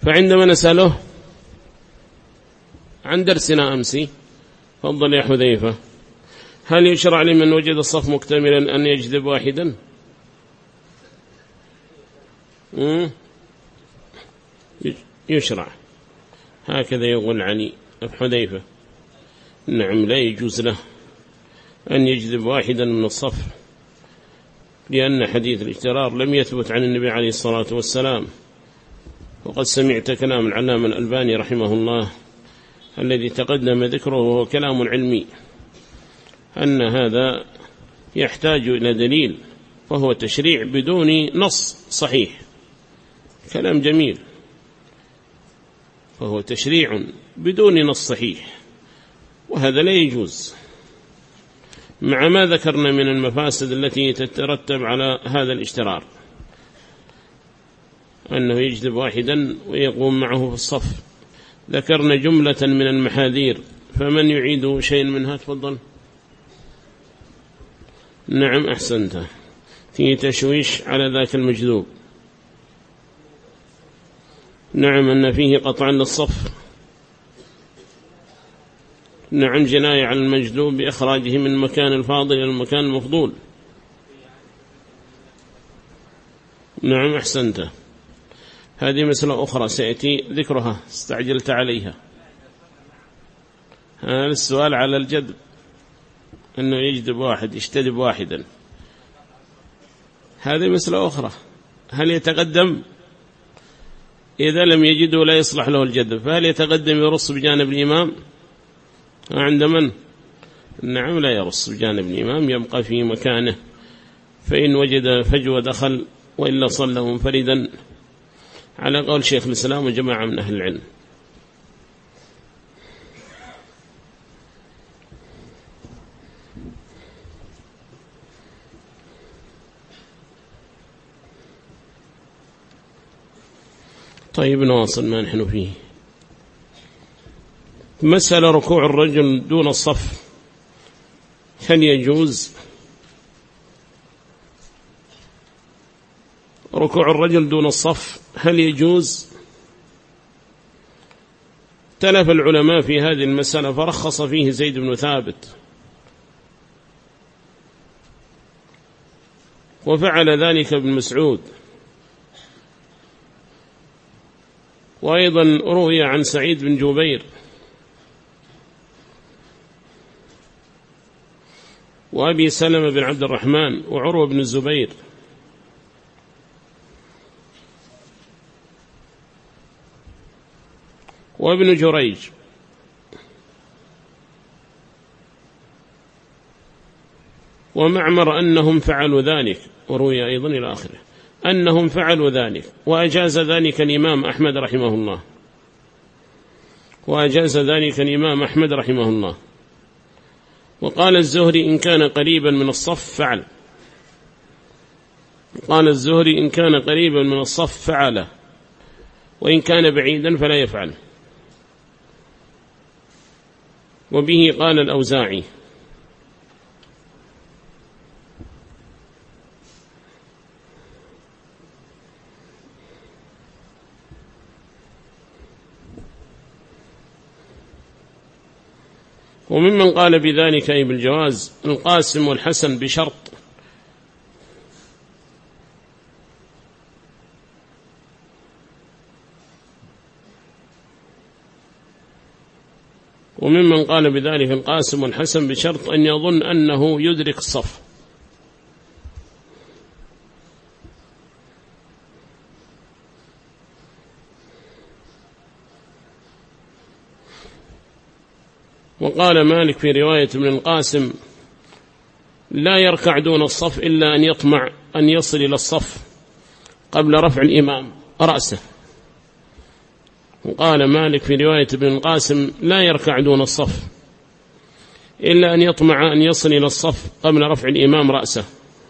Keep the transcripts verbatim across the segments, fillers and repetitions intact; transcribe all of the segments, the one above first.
فعندما نسأله عن درسنا أمسي، فضل يا حذيفة، هل يشرع لمن وجد الصف مكتملا أن يجذب واحدا؟ يشرع، هكذا يقول علي بن حذيفة، نعم لا يجوز له أن يجذب واحدا من الصف، لأن حديث الاجترار لم يثبت عن النبي عليه الصلاة والسلام. وقد سمعت كلام العلامة الألباني رحمه الله الذي تقدم ذكره، وهو كلام علمي، أن هذا يحتاج إلى دليل، وهو تشريع بدون نص صحيح. كلام جميل، وهو تشريع بدون نص صحيح، وهذا لا يجوز، مع ما ذكرنا من المفاسد التي تترتب على هذا الاشتراك، أنه يجذب واحدا ويقوم معه في الصف. ذكرنا جملة من المحاذير، فمن يعيد شيء منها؟ تفضل. نعم أحسنت، في تشويش على ذاك المجذوب. نعم أن فيه قطعا للصف. نعم جناية على المجذوب بإخراجه من مكان الفاضل إلى المكان المفضول. نعم أحسنت، هذه مسألة أخرى سيأتي ذكرها، استعجلت عليها. هذا السؤال على الجذب، أنه يجذب واحد، يجتذب واحدا، هذه مسألة أخرى. هل يتقدم إذا لم يجده لا يصلح له الجذب، فهل يتقدم يرص بجانب الإمام عند من؟ نعم لا يرص بجانب الإمام، يبقى في مكانه، فإن وجد فجوة دخل، وإلا صلى منفردا، على قول شيخ الإسلام وجماعة من أهل العلم. طيب نواصل ما نحن فيه. مسألة ركوع الرجل دون الصف، هل يجوز ركوع الرجل دون الصف؟ هل يجوز؟ تلف العلماء في هذه المسألة، فرخص فيه زيد بن ثابت، وفعل ذلك ابن مسعود، وأيضا روي عن سعيد بن جبير، وأبي سلمة بن عبد الرحمن، وعروة بن الزبير، وابن جريج، ومعمر أنهم فعلوا ذلك، وروي أيضا إلى آخره أنهم فعلوا ذلك، وأجاز ذلك الإمام أحمد رحمه الله، وأجاز ذلك الإمام أحمد رحمه الله. وقال الزهري إن كان قريبا من الصف فعل، قال الزهري إن كان قريبا من الصف فعل، وإن كان بعيدا فلا يفعل. وبه قال الأوزاعي. وممن قال بذلك أي بالجواز القاسم والحسن بشرط، وممن قال بذلك القاسم والحسن بشرط أن يظن أنه يدرك الصف. وقال مالك في رواية ابن القاسم لا يركع دون الصف إلا أن يطمع أن يصل إلى الصف قبل رفع الإمام رأسه. وقال مالك في رواية ابن القاسم لا يركع دون الصف إلا أن يطمع أن يصل إلى الصف قبل رفع الإمام رأسه.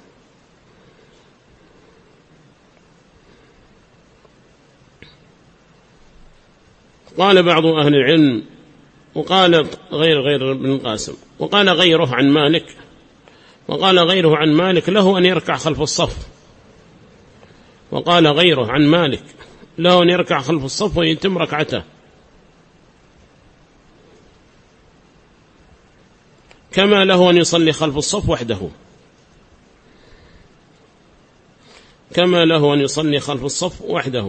قال بعض أهل العلم، وقال غير غير ابن القاسم، وقال غيره عن مالك، وقال غيره عن مالك له أن يركع خلف الصف، وقال غيره عن مالك له أن يركع خلف الصف ويتم ركعته، كما له أن يصلي خلف الصف وحده، كما له أن يصلي خلف الصف وحده.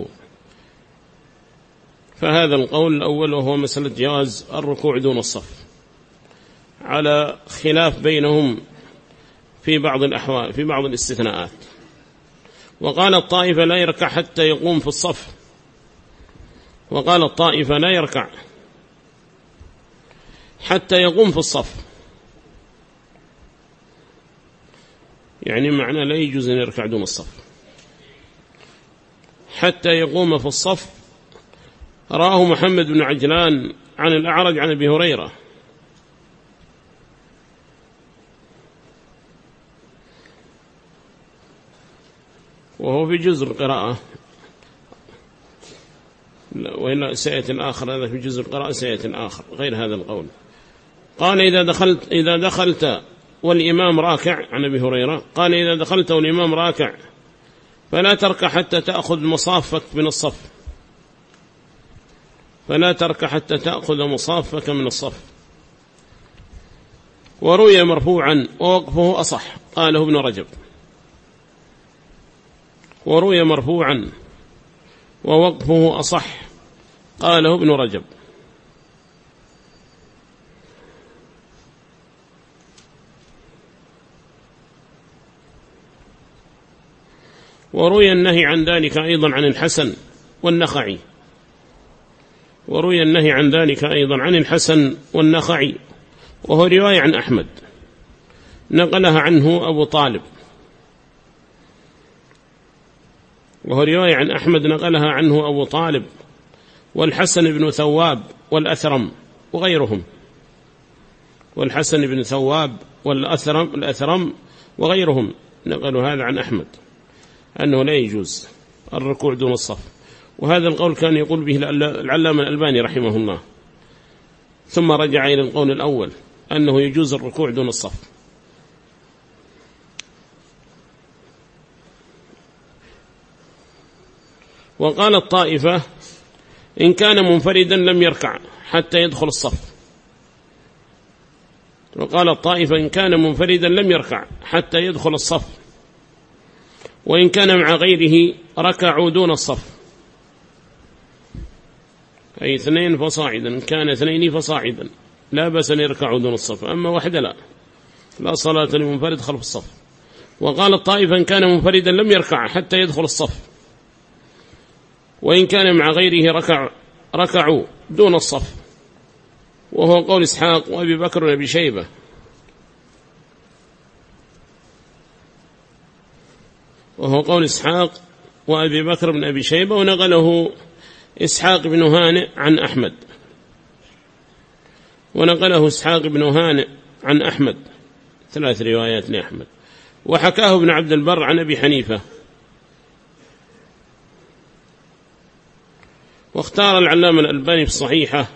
فهذا القول الأول وهو مسألة جواز الركوع دون الصف، على خلاف بينهم في بعض الأحوال في بعض الاستثناءات. وقال الطائفة لا يركع حتى يقوم في الصف، وقال الطائفة لا يركع حتى يقوم في الصف، يعني معنى لا يجوز أن يركع دون الصف حتى يقوم في الصف. راه محمد بن عجلان عن الأعرج عن أبي هريرة، وهو في جزء القراءة، وإلا سيئة آخر، هذا في جزء القراءة سيئة آخر غير هذا القول. قال إذا دخلت, إذا دخلت والإمام راكع عن أبي هريرة، قال إذا دخلت والإمام راكع فلا تركع حتى تأخذ مصافك من الصف، فلا تركع حتى تأخذ مصافك من الصف. وروي مرفوعا ووقفه أصح، قاله ابن رجب. وروي مرفوعا ووقفه أصح، قاله ابن رجب. وروي النهي عن ذلك أيضا عن الحسن والنخعي، وروي النهي عن ذلك أيضا عن الحسن والنخعي، وهو رواية عن أحمد نقلها عنه أبو طالب، وهو رواية عن أحمد نقلها عنه أبو طالب والحسن بن ثواب والأثرم وغيرهم، والحسن بن ثواب والأثرم الأثرم وغيرهم نقلوا هذا عن أحمد أنه لا يجوز الركوع دون الصف. وهذا القول كان يقول به العلامة الألباني رحمه الله، ثم رجع إلى القول الأول أنه يجوز الركوع دون الصف. وقال الطائفة إن كان منفردا لم يركع حتى يدخل الصف، وقال الطائفة إن كان منفردا لم يركع حتى يدخل الصف، وإن كان مع غيره ركعوا دون الصف، أي اثنين فصاعدا، إن كان اثنين فصاعدا لا بأس أن يركعوا دون الصف، أما وحده لا لا صلاة لمنفرد خلف الصف. وقال الطائفة إن كان منفردا لم يركع حتى يدخل الصف، وإن كان مع غيره ركع ركعوا دون الصف، وهو قول إسحاق وأبي بكر وأبي شيبة. وهو قول إسحاق وأبي بكر بن أبي شيبة، ونقله إسحاق بن هانئ عن أحمد، ونقله إسحاق بن هانئ عن أحمد، ثلاث روايات لأحمد. وحكاه ابن عبد البر عن أبي حنيفة. واختار العلامة الألباني في الصحيحة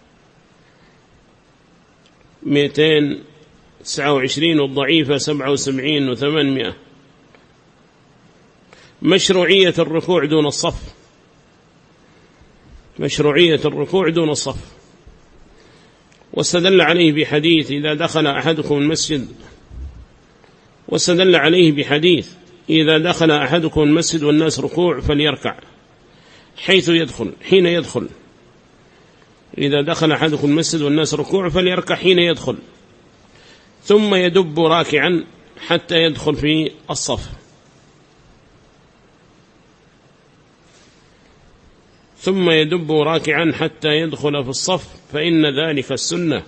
مئتين وتسعة وعشرين والضعيفة سبعة وسبعين وثمانمائة مشروعية الركوع دون الصف، مشروعية الركوع دون الصف. واستدل عليه بحديث إذا دخل أحدكم المسجد، واستدل عليه بحديث إذا دخل أحدكم المسجد والناس ركوع فليركع حيث يدخل حين يدخل، إذا دخل أحدكم المسجد والناس ركوع فليركع حين يدخل، ثم يدب راكعا حتى يدخل في الصف، ثم يدب راكعا حتى يدخل في الصف، فإن ذلك السنة.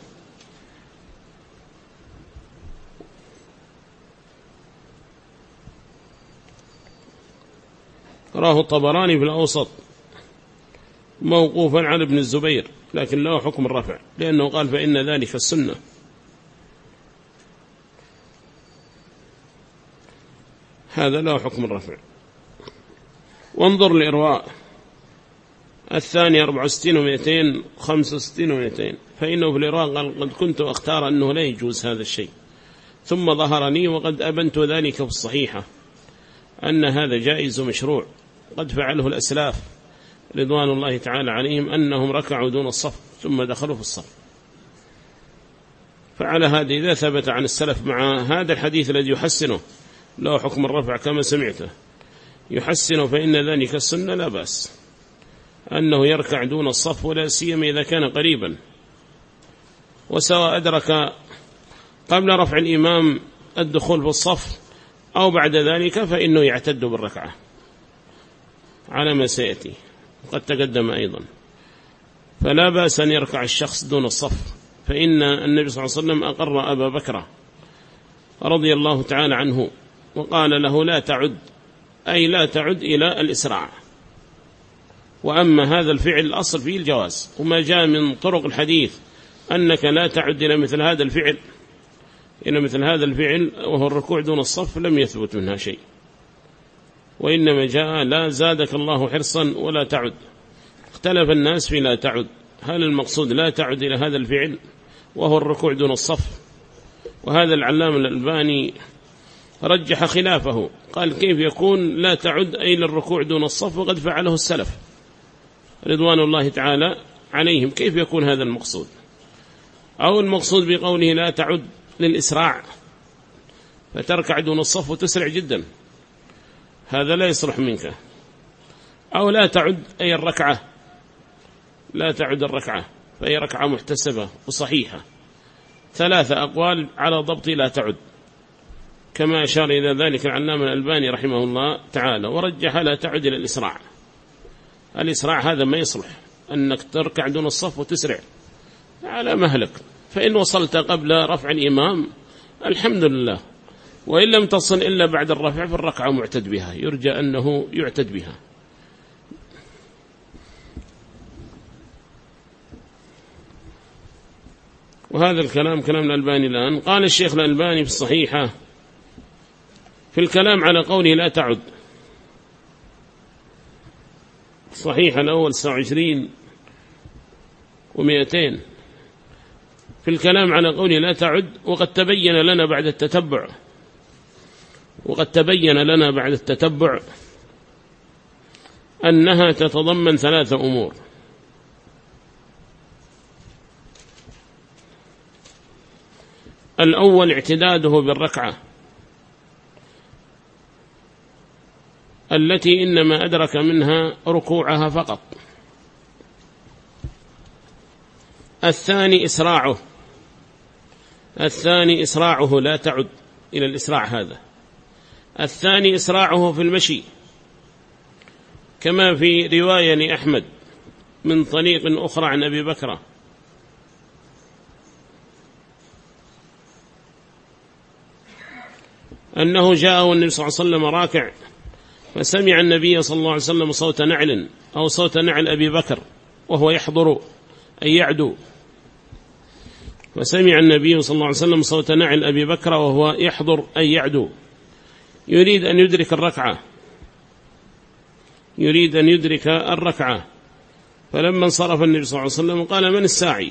راه الطبراني في الأوسط موقوفا على ابن الزبير، لكن له حكم الرفع، لأنه قال فإن ذلك السنة. هذا له حكم الرفع. وانظر لإرواء الثاني أربعة وستين ومئتين خمسة وستين ومئتين، فإنه في الإرواء قال قد كنت أختار أنه لا يجوز هذا الشيء، ثم ظهرني وقد أبنت ذلك في الصحيحة أن هذا جائز ومشروع قد فعله الأسلاف رضوان الله تعالى عليهم أنهم ركعوا دون الصف ثم دخلوا في الصف. فعلى هذا إذا ثبت عن السلف مع هذا الحديث الذي يحسنه له حكم الرفع كما سمعته يحسنه، فإن ذلك السنة لا بأس أنه يركع دون الصف، ولا سيما إذا كان قريبا، وسواء أدرك قبل رفع الإمام الدخول في الصف أو بعد ذلك فإنه يعتد بالركعة على ما سيأتي وقد تقدم أيضا. فلا بأس أن يركع الشخص دون الصف، فإن النبي صلى الله عليه وسلم أقر أبا بكر رضي الله تعالى عنه وقال له لا تعد، أي لا تعد إلى الإسراع. وأما هذا الفعل الأصل فيه الجواز، وما جاء من طرق الحديث أنك لا تعد إلى مثل هذا الفعل إلى مثل هذا الفعل وهو الركوع دون الصف لم يثبت منها شيء، وإنما جاء لا زادك الله حرصا ولا تعد. اختلف الناس في لا تعد، هل المقصود لا تعد إلى هذا الفعل وهو الركوع دون الصف؟ وهذا العلامة الألباني رجح خلافه، قال كيف يكون لا تعد أي للركوع دون الصف وقد فعله السلف رضوان الله تعالى عليهم، كيف يكون هذا المقصود؟ أو المقصود بقوله لا تعد للإسراع فتركع دون الصف وتسرع جدا، هذا لا يصلح منك. أو لا تعد أي الركعة، لا تعد الركعة فهي ركعة محتسبة وصحيحة. ثلاثة أقوال على ضبط لا تعد، كما أشار إلى ذلك العلامة الألباني رحمه الله تعالى، ورجح لا تعد إلى الإسراع. الإسراع هذا ما يصلح أنك تركع دون الصف وتسرع على مهلك، فإن وصلت قبل رفع الإمام الحمد لله، وإن لم تصل إلا بعد الرفع فالركعة معتد بها، يرجى أنه يعتد بها. وهذا الكلام كلام الألباني الآن. قال الشيخ الألباني في الصحيحة في الكلام على قوله لا تعد، صحيح الأول تسعة وعشرين ومئتين، في الكلام على قوله لا تعد، وقد تبين لنا بعد التتبع وقد تبين لنا بعد التتبع أنها تتضمن ثلاثة أمور. الأول اعتداده بالركعة التي إنما أدرك منها ركوعها فقط. الثاني إسراعه الثاني إسراعه لا تعد إلى الإسراع هذا. الثاني إسراعه في المشي، كما في رواية لأحمد من طريق أخرى عن أبي بكر أنه جاءه النبي صلى الله عليه وسلم راكع، فسمع النبي صلى الله عليه وسلم صوت نعل أو صوت نعل أبي بكر وهو يحضر أي يعدو، فسمع النبي صلى الله عليه وسلم صوت نعل أبي بكر وهو يحضر أي يعدو، يريد أن يدرك الركعة يريد أن يدرك الركعة فلما انصرف النبي صلى الله عليه وسلم قال من الساعي؟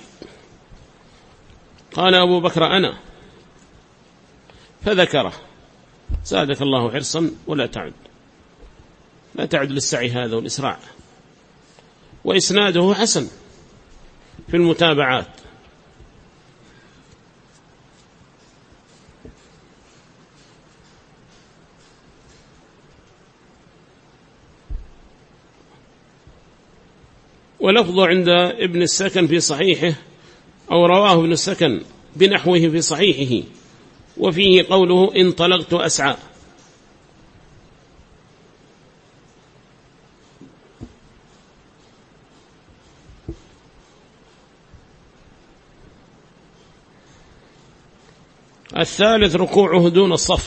قال أبو بكر أنا، فذكره. زادك الله حرصا ولا تعد، لا تعد للسعي هذا والإسراع. وإسناده حسن في المتابعات. ولفظه عند ابن السكن في صحيحه أو رواه ابن السكن بنحوه في صحيحه، وفيه قوله انطلقت أسعى. الثالث ركوعه دون الصف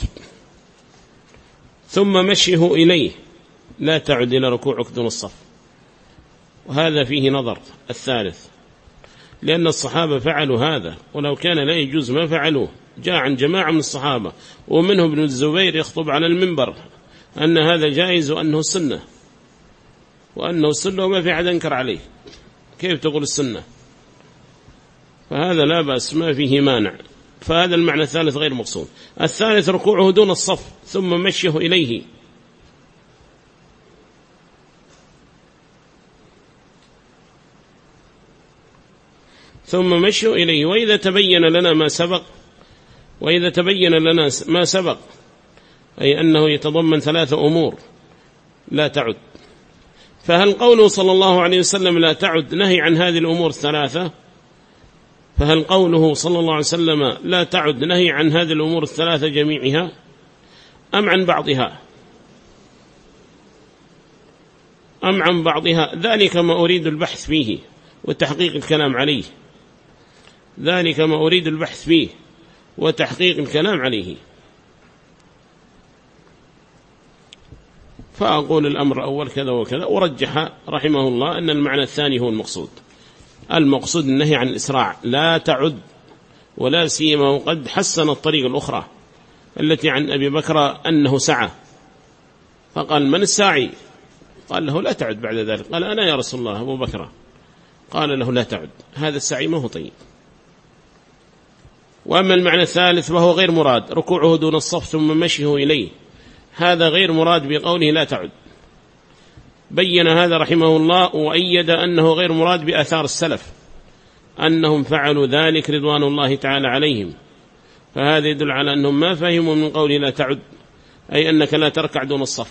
ثم مشيه إليه، لا تعد إلى ركوعك دون الصف، وهذا فيه نظر. الثالث لأن الصحابة فعلوا هذا، ولو كان لا يجوز ما فعلوه. جاء عن جماعة من الصحابة ومنهم ابن الزبير يخطب على المنبر أن هذا جائز وأنه السنة وأنه السنة وما في أحد أنكر عليه، كيف تقول السنة؟ فهذا لا بأس ما فيه مانع. فهذا المعنى الثالث غير مقصود. الثالث ركوعه دون الصف ثم مشيه إليه، ثم مشوا إليه. وإذا تبين لنا ما سبق وإذا تبين لنا ما سبق أي أنه يتضمن ثلاثة أمور لا تعد، فهل قوله صلى الله عليه وسلم لا تعد نهي عن هذه الأمور الثلاثة؟ فهل قوله صلى الله عليه وسلم لا تعد نهي عن هذه الأمور الثلاثة جميعها أم عن بعضها أم عن بعضها؟ ذلك ما أريد البحث فيه وتحقيق الكلام عليه، ذلك ما أريد البحث فيه وتحقيق الكلام عليه. فأقول الأمر الأول كذا وكذا، ورجح رحمه الله أن المعنى الثاني هو المقصود. المقصود النهي عن الإسراع، لا تعد، ولا سيما وقد حسن الطريق الأخرى التي عن أبي بكر أنه سعى، فقال من الساعي؟ قال له لا تعد بعد ذلك، قال أنا يا رسول الله أبو بكر، قال له لا تعد، هذا السعي ما هو طيب. وأما المعنى الثالث وهو غير مراد، ركوعه دون الصف ثم مشيه إليه، هذا غير مراد بقوله لا تعد. بين هذا رحمه الله وأيد أنه غير مراد بآثار السلف أنهم فعلوا ذلك رضوان الله تعالى عليهم، فهذا يدل على أنهم ما فهموا من قوله لا تعد أي أنك لا تركع دون الصف.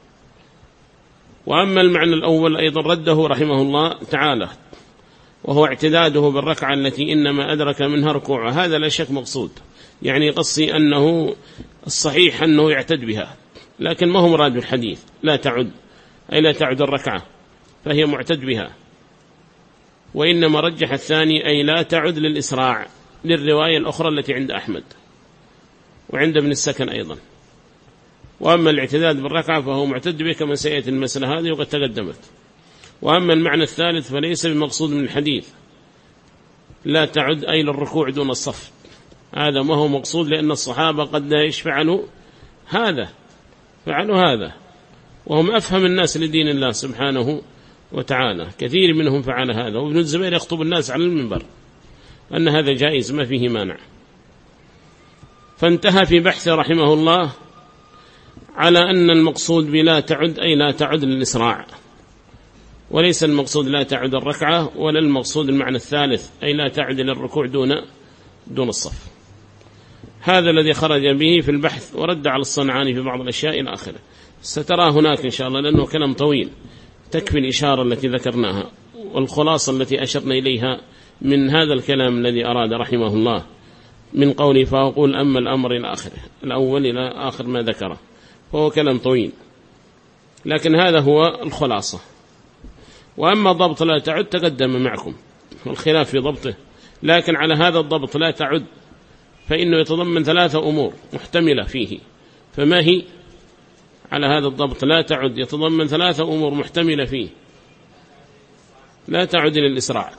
وأما المعنى الأول أيضا رده رحمه الله تعالى، وهو اعتداده بالركعة التي إنما أدرك منها ركوعها، هذا لا شك مقصود، يعني قصي أنه الصحيح أنه يعتد بها، لكن ما هو مراد بالحديث لا تعد أي لا تعد الركعة فهي معتد بها، وإنما رجح الثاني أي لا تعد للإسراع، للرواية الأخرى التي عند أحمد وعند ابن السكن أيضا. وأما الاعتداد بالركعة فهو معتد به كما سيأتي المسألة هذه وقد تقدمت. وأما المعنى الثالث فليس بمقصود من الحديث لا تعد أي للركوع دون الصف، هذا ما هو مقصود، لأن الصحابة قد لا يفعلوا هذا، فعلوا هذا وهم أفهم الناس لدين الله سبحانه وتعالى، كثير منهم فعل هذا. وابن الزبير يخطب الناس على المنبر أن هذا جائز ما فيه مانع. فانتهى في بحث رحمه الله على أن المقصود بلا تعد أي لا تعد للإسراع، وليس المقصود لا تعد الركعة، ولا المقصود المعنى الثالث أي لا تعد للركوع دون دون الصف. هذا الذي خرج به في البحث، ورد على الصنعاني في بعض الأشياء إلى آخره. سترى هناك إن شاء الله، لأنه كلام طويل، تكفي الإشارة التي ذكرناها والخلاصة التي أشرنا إليها من هذا الكلام الذي أراد رحمه الله من قوله فأقول أما الأمر إلى آخره، الأول إلى آخر ما ذكره، فهو كلام طويل، لكن هذا هو الخلاصة. وأما ضبط لا تعد تقدم معكم والخلاف في ضبطه، لكن على هذا الضبط لا تعد فإنه يتضمن ثلاثة أمور محتملة فيه. فما هي؟ على هذا الضبط لا تعد يتضمن ثلاثة أمور محتملة فيه، لا تعد للإسراع،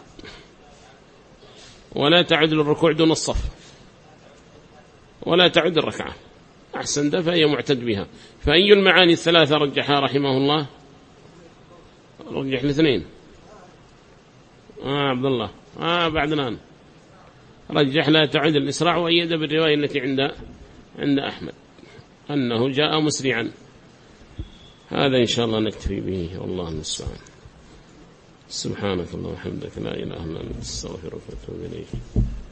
ولا تعد للركوع دون الصف، ولا تعد الركعة. أحسن ده فهي معتد بها. فأي المعاني الثلاثة رجحها رحمه الله؟ رجح الاثنين. آه عبد الله آه بعد الآن رجح لا تعد الإسراع، وأيد بالرواية التي عند عند أحمد أنه جاء مسرعا. هذا إن شاء الله نكتفي به، والله المستعان. سبحانك اللهم وبحمدك لا إله إلا أنت، استغفرك وأتوب إليك.